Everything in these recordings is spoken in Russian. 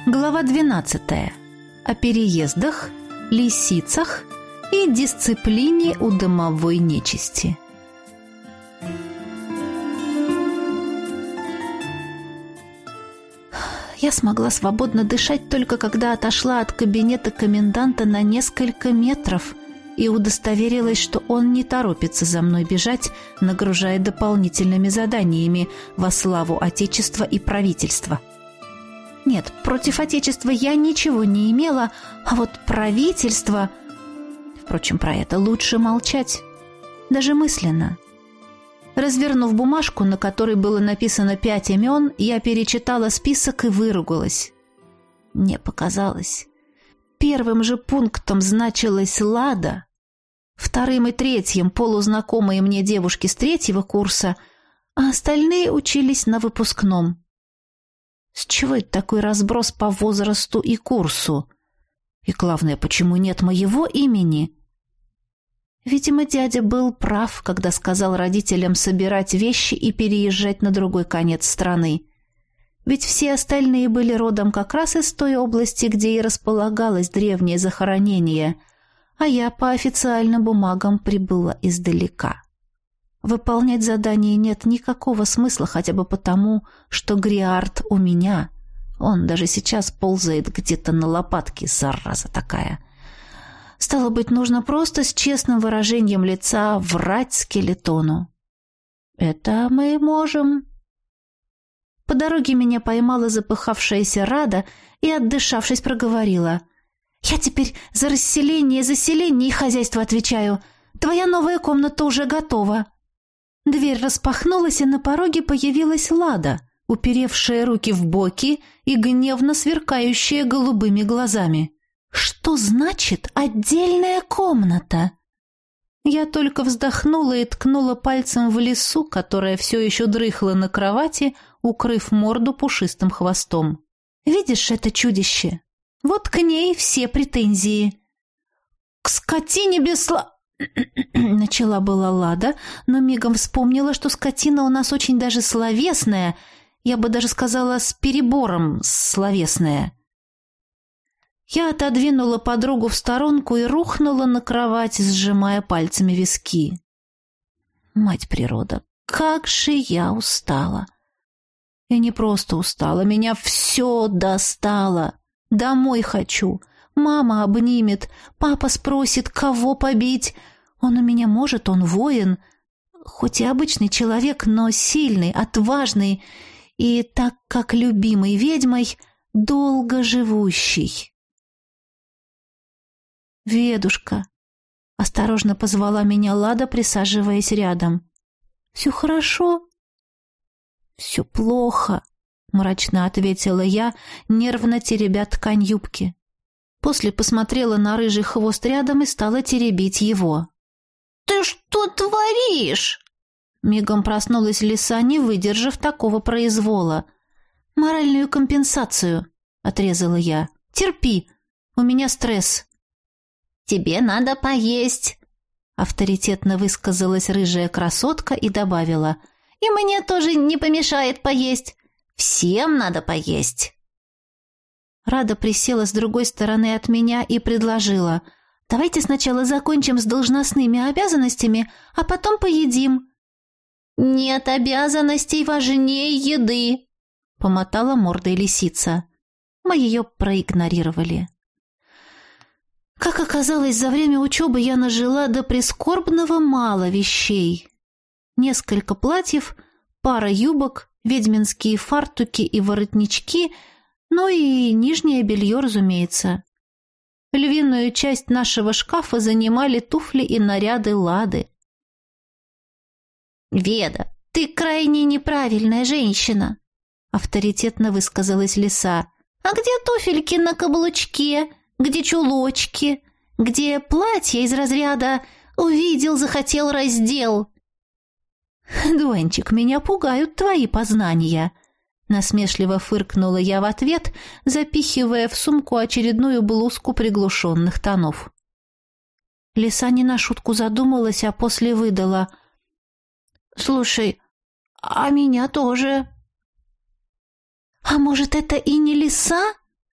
Глава 12. О переездах, лисицах и дисциплине у домовой нечисти. Я смогла свободно дышать только когда отошла от кабинета коменданта на несколько метров и удостоверилась, что он не торопится за мной бежать, нагружая дополнительными заданиями во славу Отечества и правительства. Нет, против Отечества я ничего не имела, а вот правительство... Впрочем, про это лучше молчать, даже мысленно. Развернув бумажку, на которой было написано 5 имен, я перечитала список и выругалась. Мне показалось. Первым же пунктом значилась Лада, вторым и третьим полузнакомые мне девушки с 3-го курса, а остальные учились на выпускном. С чего это такой разброс по возрасту и курсу? И главное, почему нет моего имени? Видимо, дядя был прав, когда сказал родителям собирать вещи и переезжать на другой конец страны. Ведь все остальные были родом как раз из той области, где и располагалось древнее захоронение, а я по официальным бумагам прибыла издалека. Выполнять задание нет никакого смысла, хотя бы потому, что Гриард у меня. Он даже сейчас ползает где-то на лопатке, зараза такая. Стало быть, нужно просто с честным выражением лица врать скелетону. Это мы можем. По дороге меня поймала запыхавшаяся Рада и, отдышавшись, проговорила: «Я теперь за расселение, заселение и хозяйство отвечаю. Твоя новая комната уже готова». Дверь распахнулась, и на пороге появилась Лада, уперевшая руки в боки и гневно сверкающая голубыми глазами. «Что значит отдельная комната?» Я только вздохнула и ткнула пальцем в лису, которая все еще дрыхла на кровати, укрыв морду пушистым хвостом. «Видишь это чудище? Вот к ней все претензии». «К скотине начала была Лада, но мигом вспомнила, что скотина у нас очень даже словесная, я бы даже сказала с перебором словесная. Я отодвинула подругу в сторонку и рухнула на кровать, сжимая пальцами виски. Мать природа, как же я устала! И не просто устала, меня все достало. Домой хочу. Мама обнимет, папа спросит, кого побить. Он у меня может, он воин, хоть и обычный человек, но сильный, отважный и, так как любимый ведьмой, долго живущий. «Ведушка», — осторожно позвала меня Лада, присаживаясь рядом. «Все хорошо?» «Все плохо», — мрачно ответила я, нервно теребя ткань юбки. После посмотрела на рыжий хвост рядом и стала теребить его. «Ты что творишь?» Мигом проснулась лиса, не выдержав такого произвола. «Моральную компенсацию», — отрезала я. «Терпи, у меня стресс». «Тебе надо поесть», — авторитетно высказалась рыжая красотка и добавила. «И мне тоже не помешает поесть. Всем надо поесть». Рада присела с другой стороны от меня и предложила: «Давайте сначала закончим с должностными обязанностями, а потом поедим». «Нет обязанностей важнее еды», — помотала мордой лисица. Мы ее проигнорировали. Как оказалось, за время учебы я нажила до прискорбного мало вещей. Несколько платьев, пара юбок, ведьминские фартуки и воротнички, ну и нижнее белье, разумеется. Львиную часть нашего шкафа занимали туфли и наряды Лады. «Веда, ты крайне неправильная женщина», — авторитетно высказалась лиса. «А где туфельки на каблучке? Где чулочки? Где платье из разряда «увидел, захотел, раздел»?» «Дуэнчик, меня пугают твои познания», — насмешливо фыркнула я в ответ, запихивая в сумку очередную блузку приглушенных тонов. Лиса не на шутку задумалась, а после выдала: «Слушай, а меня тоже». «А может, это и не лиса?»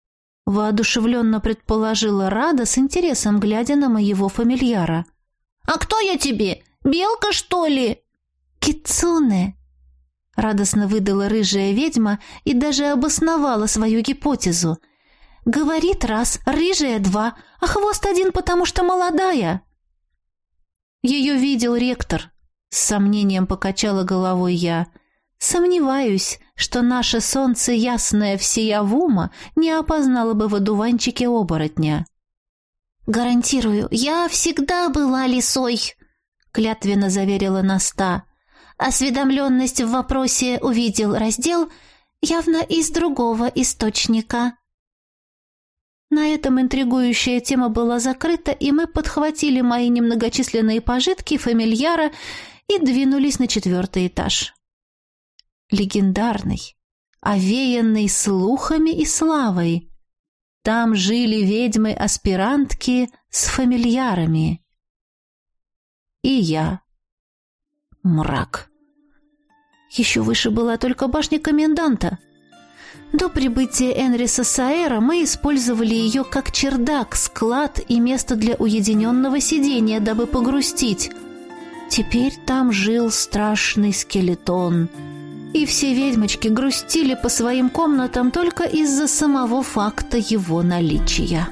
воодушевленно предположила Рада, с интересом глядя на моего фамильяра. «А кто я тебе? Белка, что ли?» «Кицуне!» — радостно выдала рыжая ведьма и даже обосновала свою гипотезу. «Говорит раз, рыжая два, а хвост один, потому что молодая». «Ее видел ректор», — с сомнением покачала головой я. «Сомневаюсь, что наше солнце ясное всеявума не опознало бы в одуванчике оборотня». «Гарантирую, я всегда была лисой», — клятвенно заверила Наста. «Осведомленность в вопросе увидел раздел явно из другого источника». На этом интригующая тема была закрыта, и мы подхватили мои немногочисленные пожитки фамильяра и двинулись на 4-й этаж. Легендарный, овеянный слухами и славой. Там жили ведьмы-аспирантки с фамильярами. И я. Мрак. Еще выше была только башня коменданта. До прибытия Энриса Саэра мы использовали ее как чердак, склад и место для уединенного сидения, дабы погрустить. Теперь там жил страшный скелетон. И все ведьмочки грустили по своим комнатам только из-за самого факта его наличия.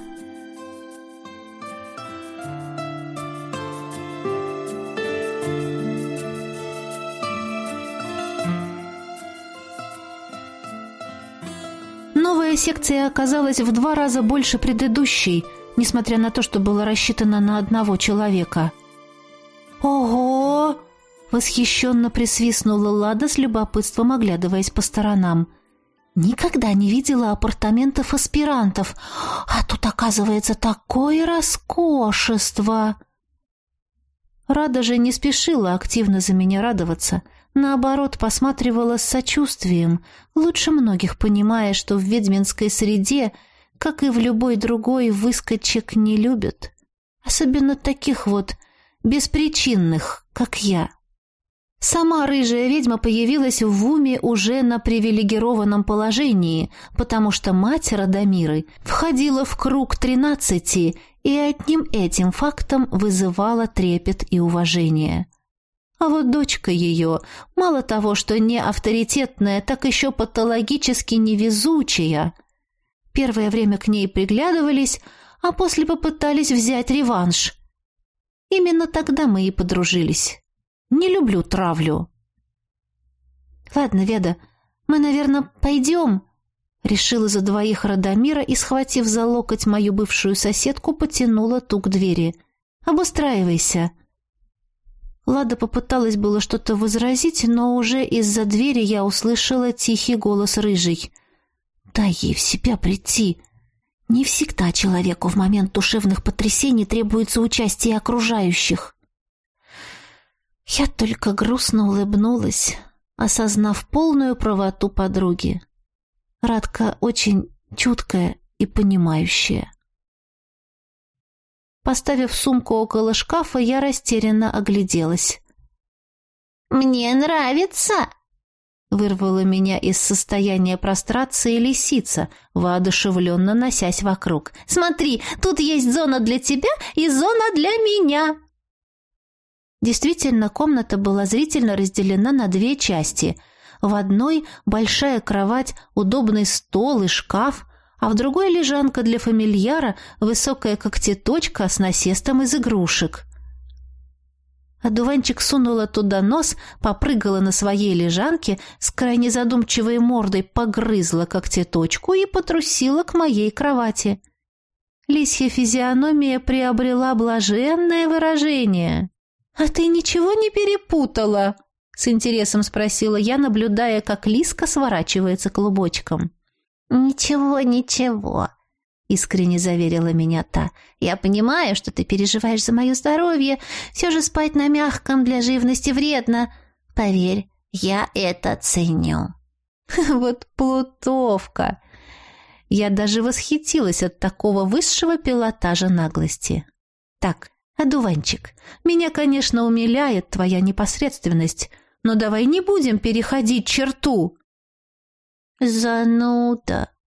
Новая секция оказалась в 2 раза больше предыдущей, несмотря на то, что была рассчитана на одного человека. «Ого!» — восхищенно присвистнула Лада, с любопытством оглядываясь по сторонам. «Никогда не видела апартаментов аспирантов, а тут, оказывается, такое роскошество!» Рада же не спешила активно за меня радоваться. Наоборот, посматривала с сочувствием, лучше многих понимая, что в ведьминской среде, как и в любой другой, выскочек не любят. Особенно таких вот беспричинных, как я. Сама рыжая ведьма появилась в Вуме уже на привилегированном положении, потому что мать Радомиры входила в круг 13 и одним этим фактом вызывала трепет и уважение. А вот дочка ее, мало того, что не авторитетная, так еще патологически невезучая. Первое время к ней приглядывались, а после попытались взять реванш. Именно тогда мы и подружились. Не люблю травлю. «Ладно, Веда, мы, наверное, пойдем?» Решила за двоих Радомира и, схватив за локоть мою бывшую соседку, потянула ту к двери. «Обустраивайся». Лада попыталась было что-то возразить, но уже из-за двери я услышала тихий голос рыжий. «Дай ей в себя прийти. Не всегда человеку в момент душевных потрясений требуется участие окружающих». Я только грустно улыбнулась, осознав полную правоту подруги. Радка очень чуткая и понимающая. Поставив сумку около шкафа, я растерянно огляделась. «Мне нравится!» — вырвала меня из состояния прострации лисица, воодушевленно носясь вокруг. «Смотри, тут есть зона для тебя и зона для меня!» Действительно, комната была зрительно разделена на 2 части. В одной большая кровать, удобный стол и шкаф, а в другой лежанка для фамильяра, высокая когтеточка с насестом из игрушек. Одуванчик сунула туда нос, попрыгала на своей лежанке, с крайне задумчивой мордой погрызла когтеточку и потрусила к моей кровати. Лисья физиономия приобрела блаженное выражение. «А ты ничего не перепутала?» — с интересом спросила я, наблюдая, как лиска сворачивается клубочком. «Ничего, ничего», — искренне заверила меня та. «Я понимаю, что ты переживаешь за мое здоровье. Все же спать на мягком для живности вредно. Поверь, я это ценю». Вот плутовка! Я даже восхитилась от такого высшего пилотажа наглости. Так, одуванчик, меня, конечно, умиляет твоя непосредственность, но давай не будем переходить черту. «Зануда!»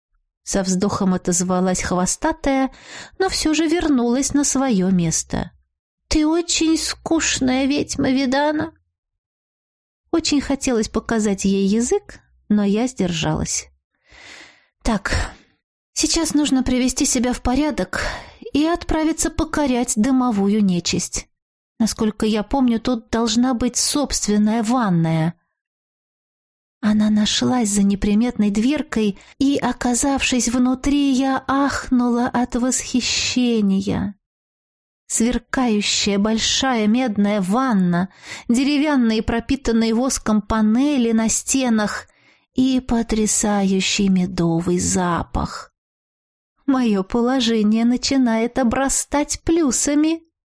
Со вздохом отозвалась хвостатая, но все же вернулась на свое место. «Ты очень скучная ведьма, Видана!» Очень хотелось показать ей язык, но я сдержалась. «Так, сейчас нужно привести себя в порядок и отправиться покорять дымовую нечисть. Насколько я помню, тут должна быть собственная ванная». Она нашлась за неприметной дверкой, и, оказавшись внутри, я ахнула от восхищения. Сверкающая большая медная ванна, деревянные пропитанные воском панели на стенах и потрясающий медовый запах. Мое положение начинает обрастать плюсами.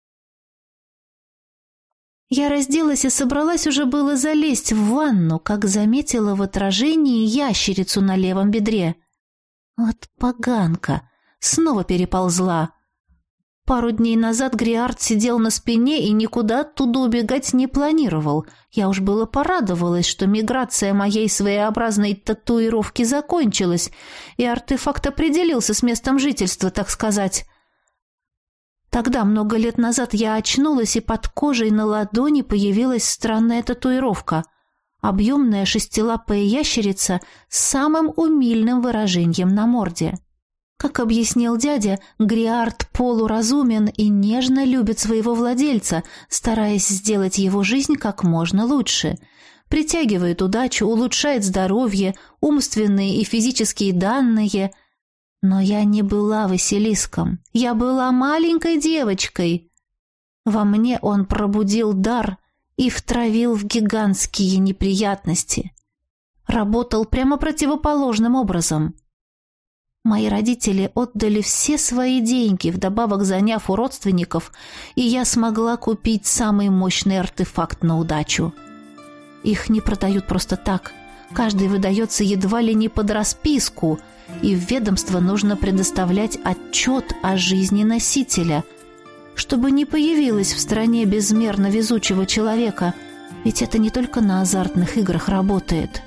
Я разделась и собралась уже было залезть в ванну, как заметила в отражении ящерицу на левом бедре. Вот поганка! Снова переползла. Пару дней назад Гриард сидел на спине и никуда оттуда убегать не планировал. Я уж было порадовалась, что миграция моей своеобразной татуировки закончилась, и артефакт определился с местом жительства, так сказать. Тогда, много лет назад, я очнулась, и под кожей на ладони появилась странная татуировка. Объемная шестилапая ящерица с самым умильным выражением на морде. Как объяснил дядя, Гриард полуразумен и нежно любит своего владельца, стараясь сделать его жизнь как можно лучше. Притягивает удачу, улучшает здоровье, умственные и физические данные. Но я не была Василиском, я была маленькой девочкой. Во мне он пробудил дар и втравил в гигантские неприятности. Работал прямо противоположным образом. Мои родители отдали все свои деньги, вдобавок заняв у родственников, и я смогла купить самый мощный артефакт на удачу. Их не продают просто так. Каждый выдается едва ли не под расписку, и в ведомство нужно предоставлять отчет о жизни носителя, чтобы не появилось в стране безмерно везучего человека, ведь это не только на азартных играх работает.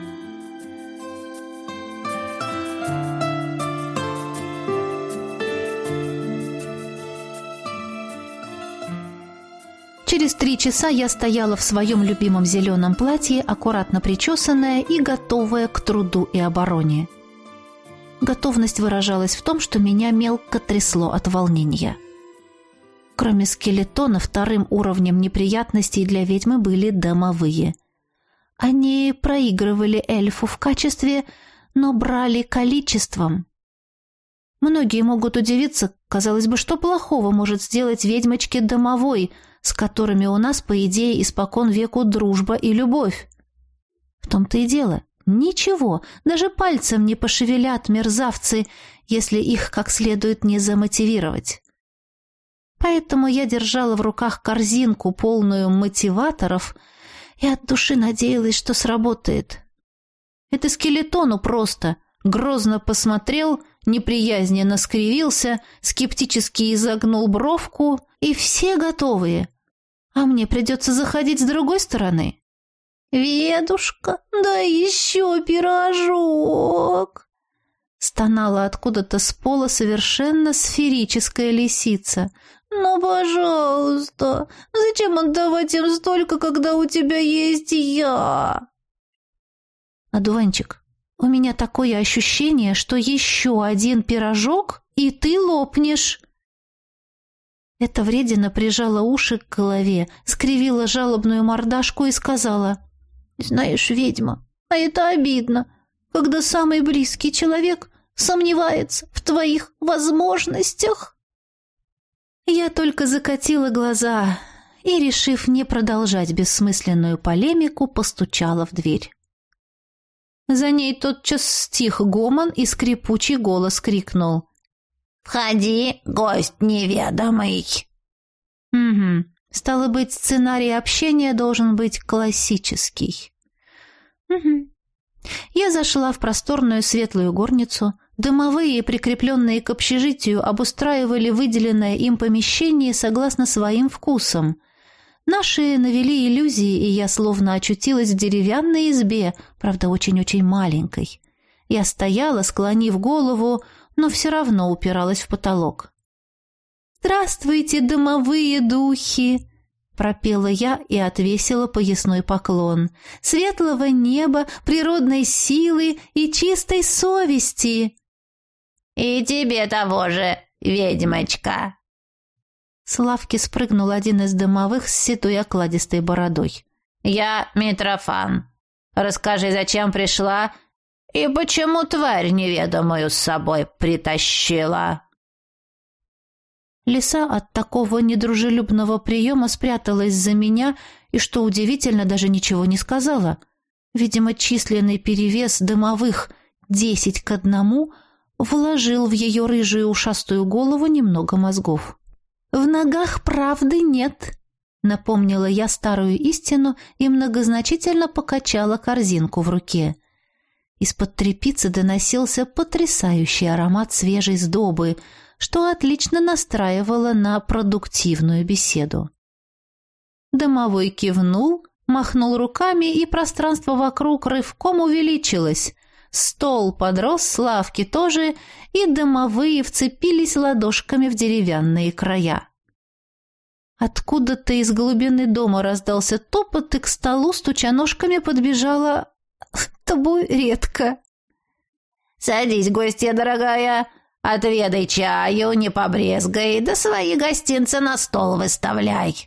Через 3 часа я стояла в своем любимом зеленом платье, аккуратно причесанная и готовая к труду и обороне. Готовность выражалась в том, что меня мелко трясло от волнения. Кроме скелетона, вторым уровнем неприятностей для ведьмы были домовые. Они проигрывали эльфу в качестве, но брали количеством. Многие могут удивиться, казалось бы, что плохого может сделать ведьмочке домовой, с которыми у нас, по идее, испокон веку дружба и любовь. В том-то и дело. Ничего, даже пальцем не пошевелят мерзавцы, если их как следует не замотивировать. Поэтому я держала в руках корзинку, полную мотиваторов, и от души надеялась, что сработает. Это скелетону просто. Грозно посмотрел, неприязненно скривился, скептически изогнул бровку, и все готовые. А мне придется заходить с другой стороны. «Ведушка, да еще пирожок!» Стонала откуда-то с пола совершенно сферическая лисица. «Ну, пожалуйста, зачем отдавать им столько, когда у тебя есть я?» «Одуванчик, у меня такое ощущение, что еще один пирожок, и ты лопнешь!» Эта вредина прижала уши к голове, скривила жалобную мордашку и сказала: «Знаешь, ведьма, а это обидно, когда самый близкий человек сомневается в твоих возможностях». Я только закатила глаза и, решив не продолжать бессмысленную полемику, постучала в дверь. За ней тотчас стих гомон, и скрипучий голос крикнул: «Входи, гость неведомый!» Угу. Стало быть, сценарий общения должен быть классический. Угу. Я зашла в просторную светлую горницу. Дымовые, прикрепленные к общежитию, обустраивали выделенное им помещение согласно своим вкусам. Наши навели иллюзии, и я словно очутилась в деревянной избе, правда, очень-очень маленькой. Я стояла, склонив голову, но все равно упиралась в потолок. «Здравствуйте, домовые духи!» — пропела я и отвесила поясной поклон. «Светлого неба, природной силы и чистой совести!» «И тебе того же, ведьмочка!» С лавки спрыгнул один из домовых с седой окладистой бородой. «Я Митрофан. Расскажи, зачем пришла и почему тварь неведомую с собой притащила?» Лиса от такого недружелюбного приема спряталась за меня и, что удивительно, даже ничего не сказала. Видимо, численный перевес домовых 10-1 вложил в ее рыжую ушастую голову немного мозгов. «В ногах правды нет», — напомнила я старую истину и многозначительно покачала корзинку в руке. Из-под тряпицы доносился потрясающий аромат свежей сдобы, что отлично настраивало на продуктивную беседу. Домовой кивнул, махнул руками, и пространство вокруг рывком увеличилось. Стол подрос, с лавки тоже, и домовые вцепились ладошками в деревянные края. Откуда-то из глубины дома раздался топот, и к столу, стуча ножками, подбежала табуретка. «Садись, гостья дорогая, отведай чаю, не побрезгай, да свои гостинцы на стол выставляй».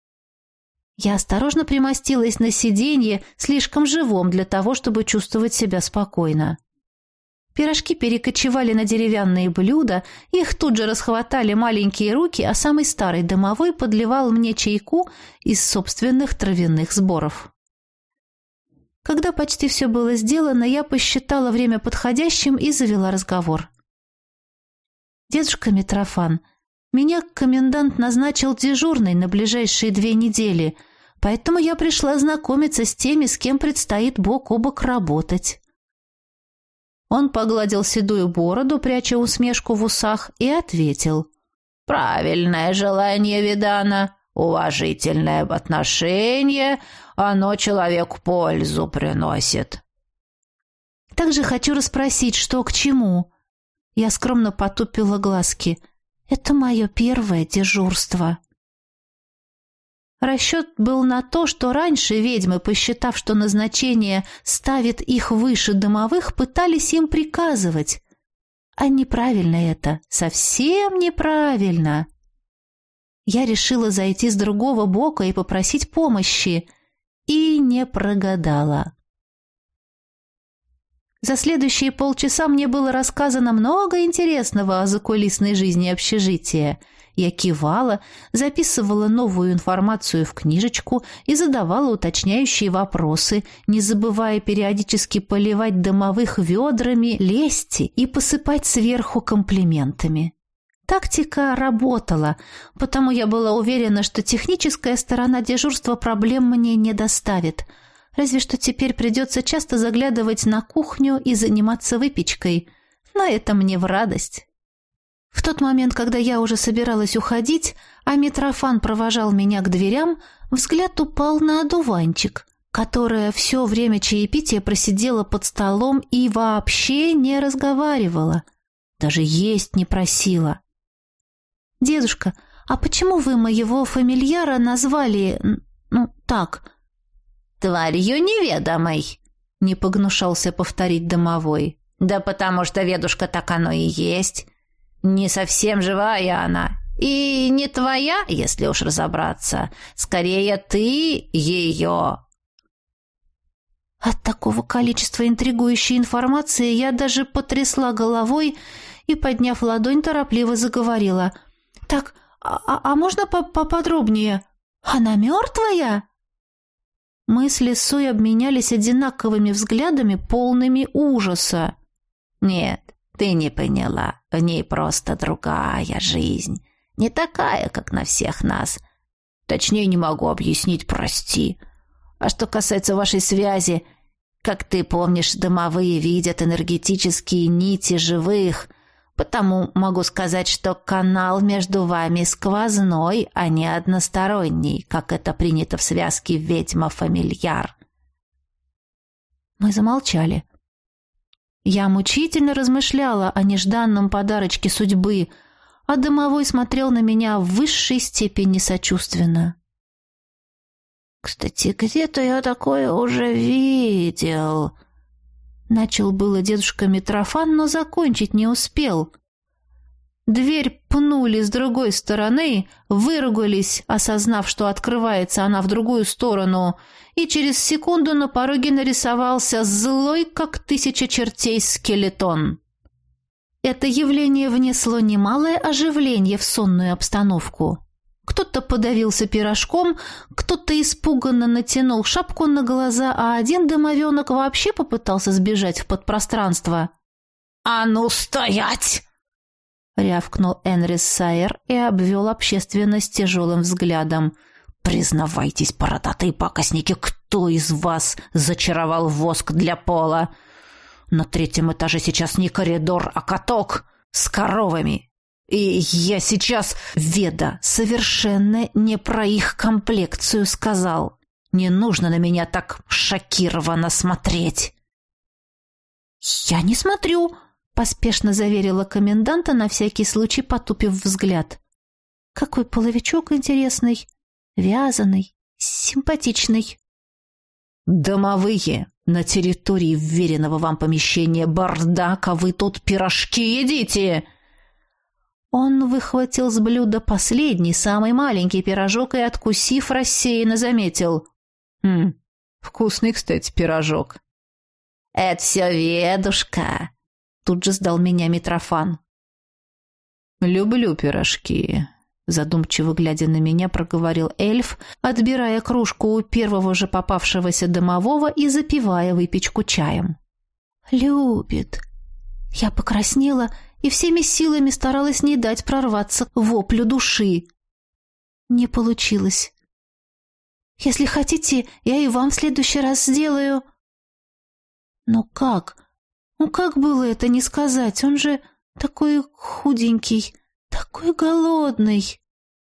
Я осторожно примостилась на сиденье, слишком живом для того, чтобы чувствовать себя спокойно. Пирожки перекочевали на деревянные блюда, их тут же расхватали маленькие руки, а самый старый домовой подливал мне чайку из собственных травяных сборов. Когда почти все было сделано, я посчитала время подходящим и завела разговор. «Дедушка Митрофан, меня комендант назначил дежурной на ближайшие 2 недели, поэтому я пришла знакомиться с теми, с кем предстоит бок о бок работать». Он погладил седую бороду, пряча усмешку в усах, и ответил: «Правильное желание, Видана, уважительное отношение, оно человеку пользу приносит». «Также хочу расспросить, что к чему». Я скромно потупила глазки. «Это мое первое дежурство». Расчет был на то, что раньше ведьмы, посчитав, что назначение ставит их выше домовых, пытались им приказывать. А неправильно это, совсем неправильно. Я решила зайти с другого бока и попросить помощи, и не прогадала. За следующие полчаса мне было рассказано много интересного о закулисной жизни общежития. Я кивала, записывала новую информацию в книжечку и задавала уточняющие вопросы, не забывая периодически поливать домовых ведрами лести и посыпать сверху комплиментами. Тактика работала, потому я была уверена, что техническая сторона дежурства проблем мне не доставит. Разве что теперь придется часто заглядывать на кухню и заниматься выпечкой. Но это мне в радость. В тот момент, когда я уже собиралась уходить, а Митрофан провожал меня к дверям, взгляд упал на одуванчик, которая все время чаепития просидела под столом и вообще не разговаривала, даже есть не просила. «Дедушка, а почему вы моего фамильяра назвали, так?» «Тварью неведомой», — не погнушался повторить домовой. «Да потому что, ведушка, так оно и есть. Не совсем живая она. И не твоя, если уж разобраться. Скорее, ты ее». От такого количества интригующей информации я даже потрясла головой и, подняв ладонь, торопливо заговорила. «Так, а можно поподробнее? Она мертвая?» Мы с Лисой обменялись одинаковыми взглядами, полными ужаса. «Нет, ты не поняла. В ней просто другая жизнь. Не такая, как на всех нас. Точнее, не могу объяснить, прости. А что касается вашей связи, как ты помнишь, домовые видят энергетические нити живых, потому могу сказать, что канал между вами сквозной, а не односторонний, как это принято в связке ведьма-фамильяр». Мы замолчали. Я мучительно размышляла о нежданном подарочке судьбы, а домовой смотрел на меня в высшей степени сочувственно. «Кстати, где-то я такое уже видел», — начал было дедушка Митрофан, но закончить не успел. Дверь пнули с другой стороны, выругались, осознав, что открывается она в другую сторону, и через секунду на пороге нарисовался злой, как 1000 чертей, скелетон. Это явление внесло немалое оживление в сонную обстановку. Кто-то подавился пирожком, кто-то испуганно натянул шапку на глаза, а один домовенок вообще попытался сбежать в подпространство. «А ну, стоять!» — рявкнул Энрис Сайер и обвел общественность тяжелым взглядом. «Признавайтесь, бородатые пакостники, кто из вас зачаровал воск для пола? На 3-м этаже сейчас не коридор, а каток с коровами. И я сейчас, Веда, совершенно не про их комплекцию сказал. Не нужно на меня так шокированно смотреть». «Я не смотрю», — поспешно заверила коменданта, на всякий случай потупив взгляд. «Какой половичок интересный, вязаный, симпатичный». «Домовые, на территории вверенного вам помещения бардак, а вы тут пирожки едите!» Он выхватил с блюда последний, самый маленький пирожок и, откусив, рассеянно заметил. Вкусный, кстати, пирожок». «Это все ведушка», — тут же сдал меня Митрофан. «Люблю пирожки», — задумчиво глядя на меня, проговорил эльф, отбирая кружку у первого же попавшегося домового и запивая выпечку чаем. «Любит». Я покраснела и всеми силами старалась не дать прорваться воплю души. Не получилось. «Если хотите, я и вам в следующий раз сделаю». «Но как? Ну как было это не сказать? Он же такой худенький, такой голодный».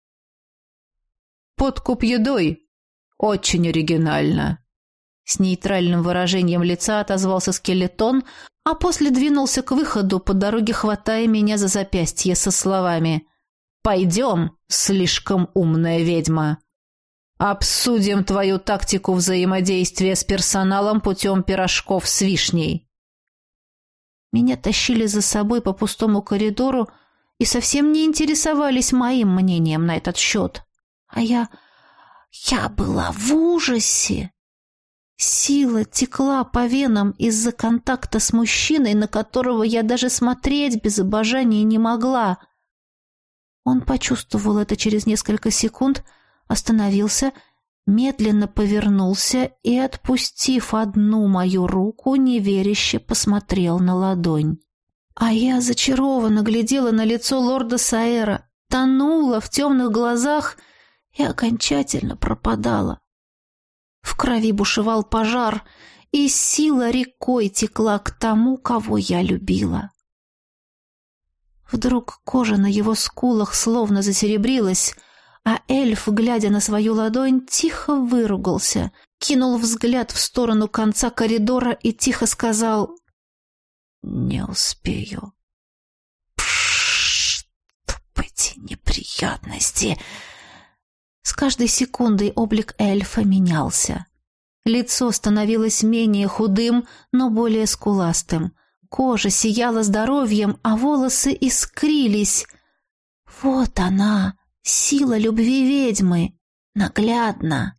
«Подкуп едой. Очень оригинально». С нейтральным выражением лица отозвался скелетон, а после двинулся к выходу, по дороге хватая меня за запястье со словами: «Пойдем, слишком умная ведьма. Обсудим твою тактику взаимодействия с персоналом путем пирожков с вишней». Меня тащили за собой по пустому коридору и совсем не интересовались моим мнением на этот счет. А я была в ужасе. Сила текла по венам из-за контакта с мужчиной, на которого я даже смотреть без обожания не могла. Он почувствовал это через несколько секунд, остановился, медленно повернулся и, отпустив одну мою руку, неверяще посмотрел на ладонь. А я зачарованно глядела на лицо лорда Саэра, тонула в темных глазах и окончательно пропадала. В крови бушевал пожар, и сила рекой текла к тому, кого я любила. Вдруг кожа на его скулах словно засеребрилась, а эльф, глядя на свою ладонь, тихо выругался, кинул взгляд в сторону конца коридора и тихо сказал: «Не успею». «Пшшш, тупые неприятности!» С каждой секундой облик эльфа менялся. Лицо становилось менее худым, но более скуластым. Кожа сияла здоровьем, а волосы искрились. Вот она, сила любви ведьмы, наглядно.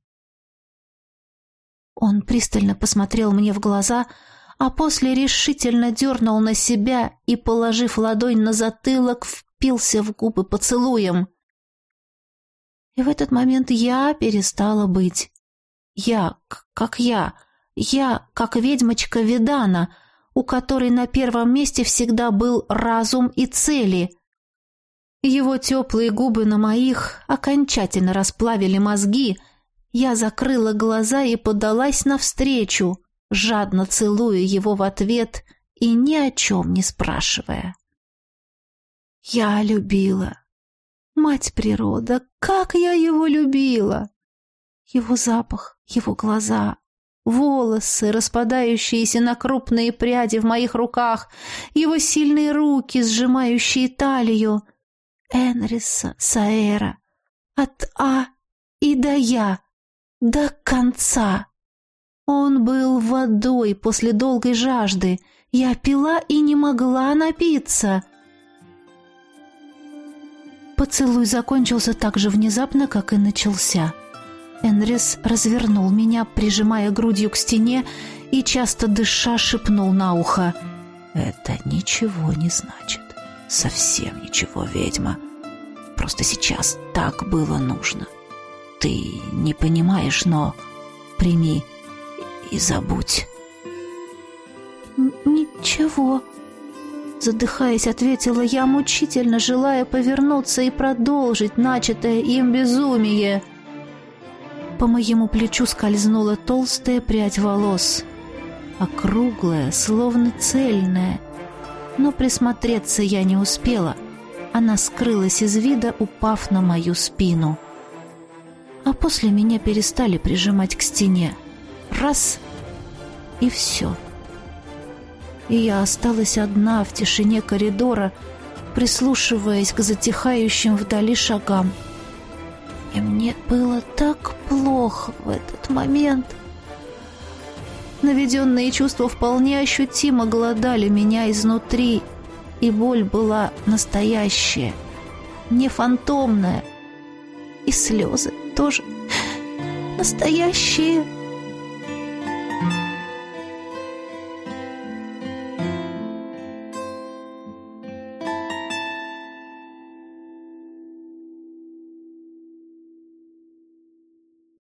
Он пристально посмотрел мне в глаза, а после решительно дернул на себя и, положив ладонь на затылок, впился в губы поцелуем. И в этот момент я перестала быть. Я, как ведьмочка Видана, у которой на первом месте всегда был разум и цели. Его теплые губы на моих окончательно расплавили мозги. Я закрыла глаза и подалась навстречу, жадно целуя его в ответ и ни о чем не спрашивая. Я любила. Мать природа, как я его любила! Его запах, его глаза, волосы, распадающиеся на крупные пряди в моих руках, его сильные руки, сжимающие талию. Энриса Саэра. От А и до Я. До конца. Он был водой после долгой жажды. Я пила и не могла напиться. Поцелуй закончился так же внезапно, как и начался. Энрис развернул меня, прижимая грудью к стене, и, часто дыша, шепнул на ухо: «Это ничего не значит. Совсем ничего, ведьма. Просто сейчас так было нужно. Ты не понимаешь, но прими и забудь». «Ничего», — задыхаясь, ответила я, мучительно желая повернуться и продолжить начатое им безумие. По моему плечу скользнула толстая прядь волос, округлая, словно цельная. Но присмотреться я не успела. Она скрылась из вида, упав на мою спину. А после меня перестали прижимать к стене. Раз — и все. И я осталась одна в тишине коридора, прислушиваясь к затихающим вдали шагам. И мне было так плохо в этот момент. Наведенные чувства вполне ощутимо глодали меня изнутри, и боль была настоящая, не фантомная. И слезы тоже настоящие.